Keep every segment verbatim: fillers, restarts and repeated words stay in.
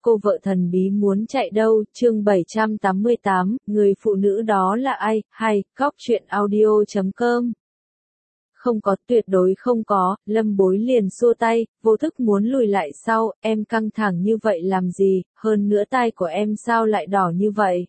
cô vợ thần bí muốn chạy đâu, chương bảy trăm tám mươi tám, người phụ nữ đó là ai, hay, góc truyện audio chấm com. Không có, tuyệt đối không có, Lâm Bối liền xua tay, vô thức muốn lùi lại sau, em căng thẳng như vậy làm gì, hơn nữa tai của em sao lại đỏ như vậy.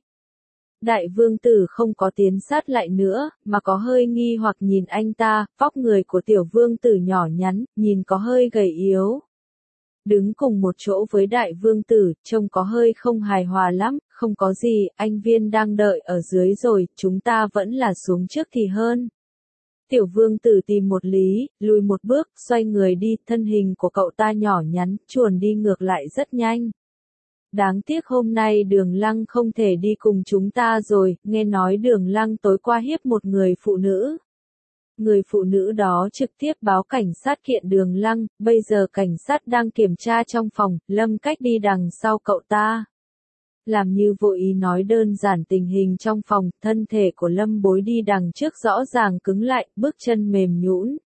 Đại vương tử không có tiến sát lại nữa, mà có hơi nghi hoặc nhìn anh ta, vóc người của tiểu vương tử nhỏ nhắn, nhìn có hơi gầy yếu. Đứng cùng một chỗ với đại vương tử, trông có hơi không hài hòa lắm, không có gì, anh Viên đang đợi ở dưới rồi, chúng ta vẫn là xuống trước thì hơn. Tiểu vương tử tìm một lý, lùi một bước, xoay người đi, thân hình của cậu ta nhỏ nhắn, chuồn đi ngược lại rất nhanh. Đáng tiếc hôm nay Đường Lăng không thể đi cùng chúng ta rồi, nghe nói Đường Lăng tối qua hiếp một người phụ nữ. Người phụ nữ đó trực tiếp báo cảnh sát kiện Đường Lăng, bây giờ cảnh sát đang kiểm tra trong phòng, Lâm Cách đi đằng sau cậu ta. Làm như vô ý nói đơn giản tình hình trong phòng, thân thể của Lâm Bối đi đằng trước rõ ràng cứng lại, bước chân mềm nhũn.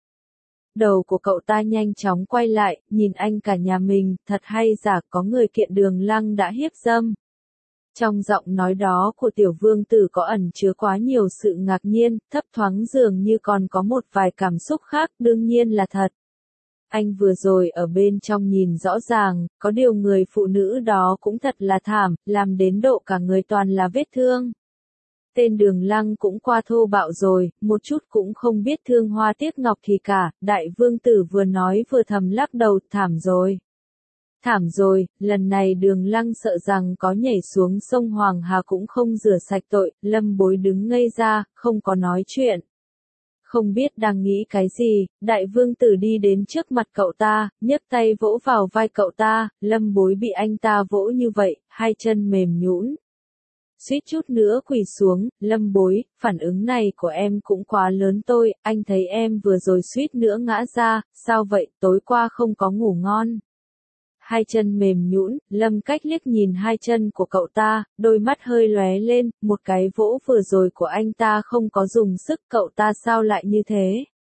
Đầu của cậu ta nhanh chóng quay lại, nhìn anh cả nhà mình, thật hay giả có người kiện Đường Lăng đã hiếp dâm. Trong giọng nói đó của tiểu vương tử có ẩn chứa quá nhiều sự ngạc nhiên, thấp thoáng dường như còn có một vài cảm xúc khác, đương nhiên là thật. Anh vừa rồi ở bên trong nhìn rõ ràng, có điều người phụ nữ đó cũng thật là thảm, làm đến độ cả người toàn là vết thương. Tên Đường Lăng cũng qua thô bạo rồi, một chút cũng không biết thương hoa tiếc ngọc thì cả, đại vương tử vừa nói vừa thầm lắc đầu, thảm rồi. Thảm rồi, lần này Đường Lăng sợ rằng có nhảy xuống sông Hoàng Hà cũng không rửa sạch tội, Lâm Bối đứng ngây ra, không có nói chuyện. Không biết đang nghĩ cái gì, đại vương tử đi đến trước mặt cậu ta, nhấc tay vỗ vào vai cậu ta, Lâm Bối bị anh ta vỗ như vậy, hai chân mềm nhũn. Suýt chút nữa quỳ xuống, Lâm Bối, phản ứng này của em cũng quá lớn tôi, anh thấy em vừa rồi suýt nữa ngã ra, sao vậy, tối qua không có ngủ ngon. Hai chân mềm nhũn, Lâm Cách liếc nhìn hai chân của cậu ta, đôi mắt hơi lóe lên, một cái vỗ vừa rồi của anh ta không có dùng sức, cậu ta sao lại như thế?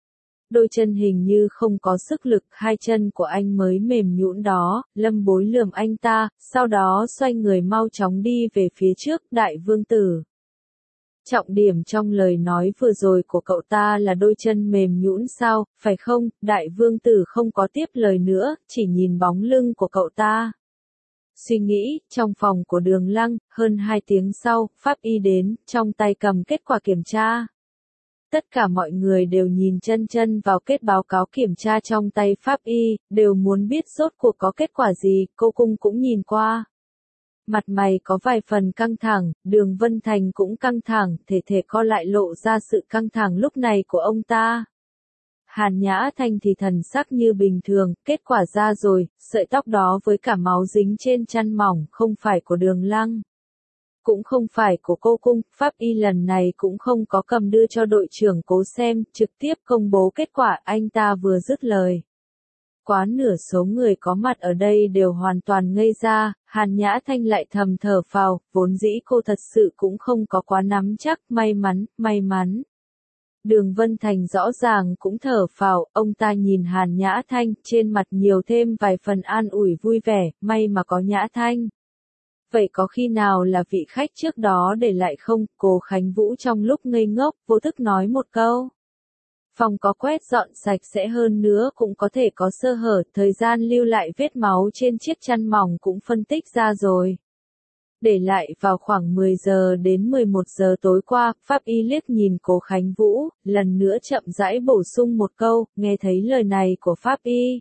Đôi chân hình như không có sức lực, hai chân của anh mới mềm nhũn đó, Lâm Bối lườm anh ta, sau đó xoay người mau chóng đi về phía trước, đại vương tử. Trọng điểm trong lời nói vừa rồi của cậu ta là đôi chân mềm nhũn sao, phải không? Đại vương tử không có tiếp lời nữa, chỉ nhìn bóng lưng của cậu ta. Suy nghĩ, trong phòng của Đường Lăng, hơn hai tiếng sau, pháp y đến, trong tay cầm kết quả kiểm tra. Tất cả mọi người đều nhìn chân chân vào kết báo cáo kiểm tra trong tay pháp y, đều muốn biết rốt cuộc có kết quả gì, cô cung cũng nhìn qua. Mặt mày có vài phần căng thẳng, Đường Vân Thành cũng căng thẳng, thể thể co lại lộ ra sự căng thẳng lúc này của ông ta. Hàn Nhã Thanh thì thần sắc như bình thường, kết quả ra rồi, sợi tóc đó với cả máu dính trên chăn mỏng không phải của Đường Lăng. Cũng không phải của cô cung, pháp y lần này cũng không có cầm đưa cho đội trưởng Cố xem, trực tiếp công bố kết quả, anh ta vừa dứt lời. Quá nửa số người có mặt ở đây đều hoàn toàn ngây ra, Hàn Nhã Thanh lại thầm thở phào, vốn dĩ cô thật sự cũng không có quá nắm chắc, may mắn, may mắn. Đường Vân Thành rõ ràng cũng thở phào, ông ta nhìn Hàn Nhã Thanh, trên mặt nhiều thêm vài phần an ủi vui vẻ, may mà có Nhã Thanh. Vậy có khi nào là vị khách trước đó để lại không? Cố Khánh Vũ trong lúc ngây ngốc, vô thức nói một câu. Phòng có quét dọn sạch sẽ hơn nữa cũng có thể có sơ hở, thời gian lưu lại vết máu trên chiếc chăn mỏng cũng phân tích ra rồi. Để lại vào khoảng mười giờ đến mười một giờ tối qua, pháp y liếc nhìn Cố Khánh Vũ, lần nữa chậm rãi bổ sung một câu, nghe thấy lời này của pháp y.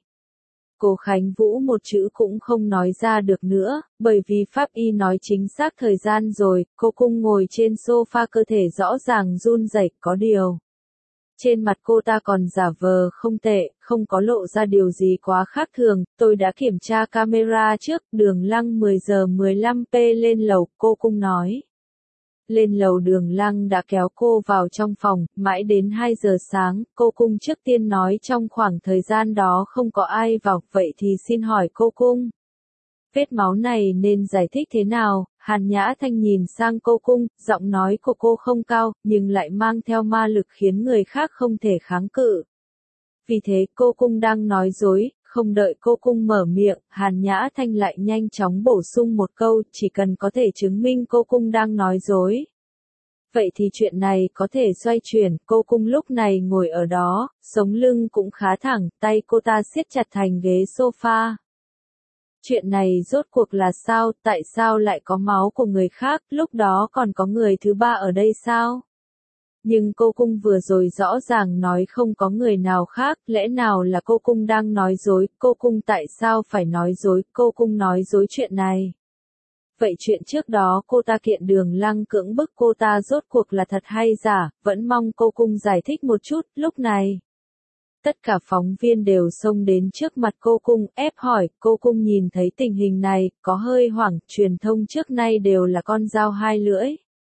Cố Khánh Vũ một chữ cũng không nói ra được nữa, bởi vì pháp y nói chính xác thời gian rồi, cô cung ngồi trên sofa cơ thể rõ ràng run rẩy, có điều. Trên mặt cô ta còn giả vờ không tệ, không có lộ ra điều gì quá khác thường, tôi đã kiểm tra camera trước, Đường Lăng mười giờ mười lăm phút lên lầu, cô cung nói. Lên lầu Đường Lăng đã kéo cô vào trong phòng, mãi đến hai giờ sáng, cô cung trước tiên nói trong khoảng thời gian đó không có ai vào, vậy thì xin hỏi cô cung. Vết máu này nên giải thích thế nào? Hàn Nhã Thanh nhìn sang cô cung, giọng nói của cô không cao, nhưng lại mang theo ma lực khiến người khác không thể kháng cự. Vì thế cô cung đang nói dối, Không đợi cô cung mở miệng, Hàn Nhã Thanh lại nhanh chóng bổ sung một câu, chỉ cần có thể chứng minh cô cung đang nói dối. Vậy thì chuyện này có thể xoay chuyển, cô cung lúc này ngồi ở đó, sống lưng cũng khá thẳng, tay cô ta siết chặt thành ghế sofa. Chuyện này rốt cuộc là sao, tại sao lại có máu của người khác, lúc đó còn có người thứ ba ở đây sao? Nhưng cô cung vừa rồi rõ ràng nói không có người nào khác, lẽ nào là cô cung đang nói dối, cô cung tại sao phải nói dối, cô cung nói dối chuyện này. Vậy chuyện trước đó cô ta kiện Đường Lăng cưỡng bức cô ta rốt cuộc là thật hay giả, vẫn mong cô cung giải thích một chút, lúc này. Tất cả phóng viên đều xông đến trước mặt cô cung, ép hỏi, cô cung nhìn thấy tình hình này, có hơi hoảng, truyền thông trước nay đều là con dao hai lưỡi.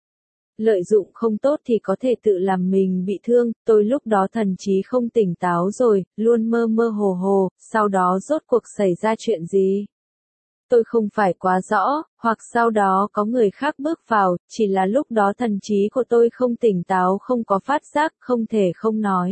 Lợi dụng không tốt thì có thể tự làm mình bị thương, tôi lúc đó thần trí không tỉnh táo rồi, luôn mơ mơ hồ hồ, sau đó rốt cuộc xảy ra chuyện gì? Tôi không phải quá rõ, hoặc sau đó có người khác bước vào, chỉ là lúc đó thần trí của tôi không tỉnh táo, không có phát giác, không thể không nói.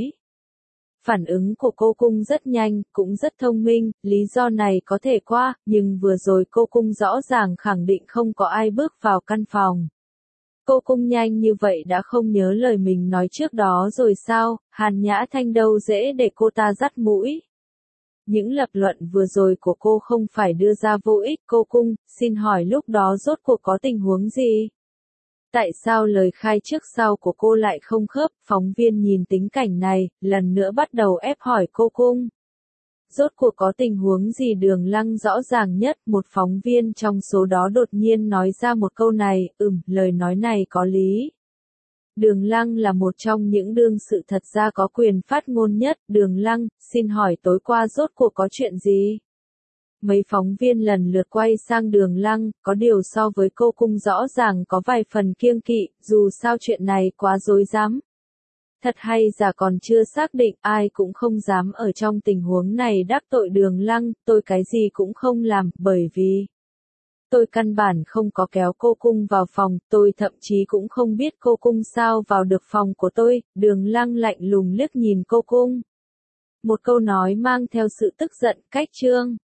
Phản ứng của cô cung rất nhanh, cũng rất thông minh, lý do này có thể qua, nhưng vừa rồi cô cung rõ ràng khẳng định không có ai bước vào căn phòng. Cô cung nhanh như vậy đã không nhớ lời mình nói trước đó rồi sao, Hàn Nhã Thanh đâu dễ để cô ta dắt mũi. Những lập luận vừa rồi của cô không phải đưa ra vô ích, cô cung, xin hỏi lúc đó rốt cuộc có tình huống gì? Tại sao lời khai trước sau của cô lại không khớp, phóng viên nhìn tính cảnh này, lần nữa bắt đầu ép hỏi cô cung. Rốt cuộc có tình huống gì Đường Lăng rõ ràng nhất, một phóng viên trong số đó đột nhiên nói ra một câu này, ừm, lời nói này có lý. Đường Lăng là một trong những đương sự thật ra có quyền phát ngôn nhất, Đường Lăng, xin hỏi tối qua rốt cuộc có chuyện gì? Mấy phóng viên lần lượt quay sang Đường Lăng, có điều so với cô cung rõ ràng có vài phần kiêng kỵ, dù sao chuyện này quá rối rắm. Thật hay giả còn chưa xác định, ai cũng không dám ở trong tình huống này đắc tội Đường Lăng, tôi cái gì cũng không làm, bởi vì tôi căn bản không có kéo cô cung vào phòng, tôi thậm chí cũng không biết cô cung sao vào được phòng của tôi, Đường Lăng lạnh lùng liếc nhìn cô cung. Một câu nói mang theo sự tức giận, cách trương.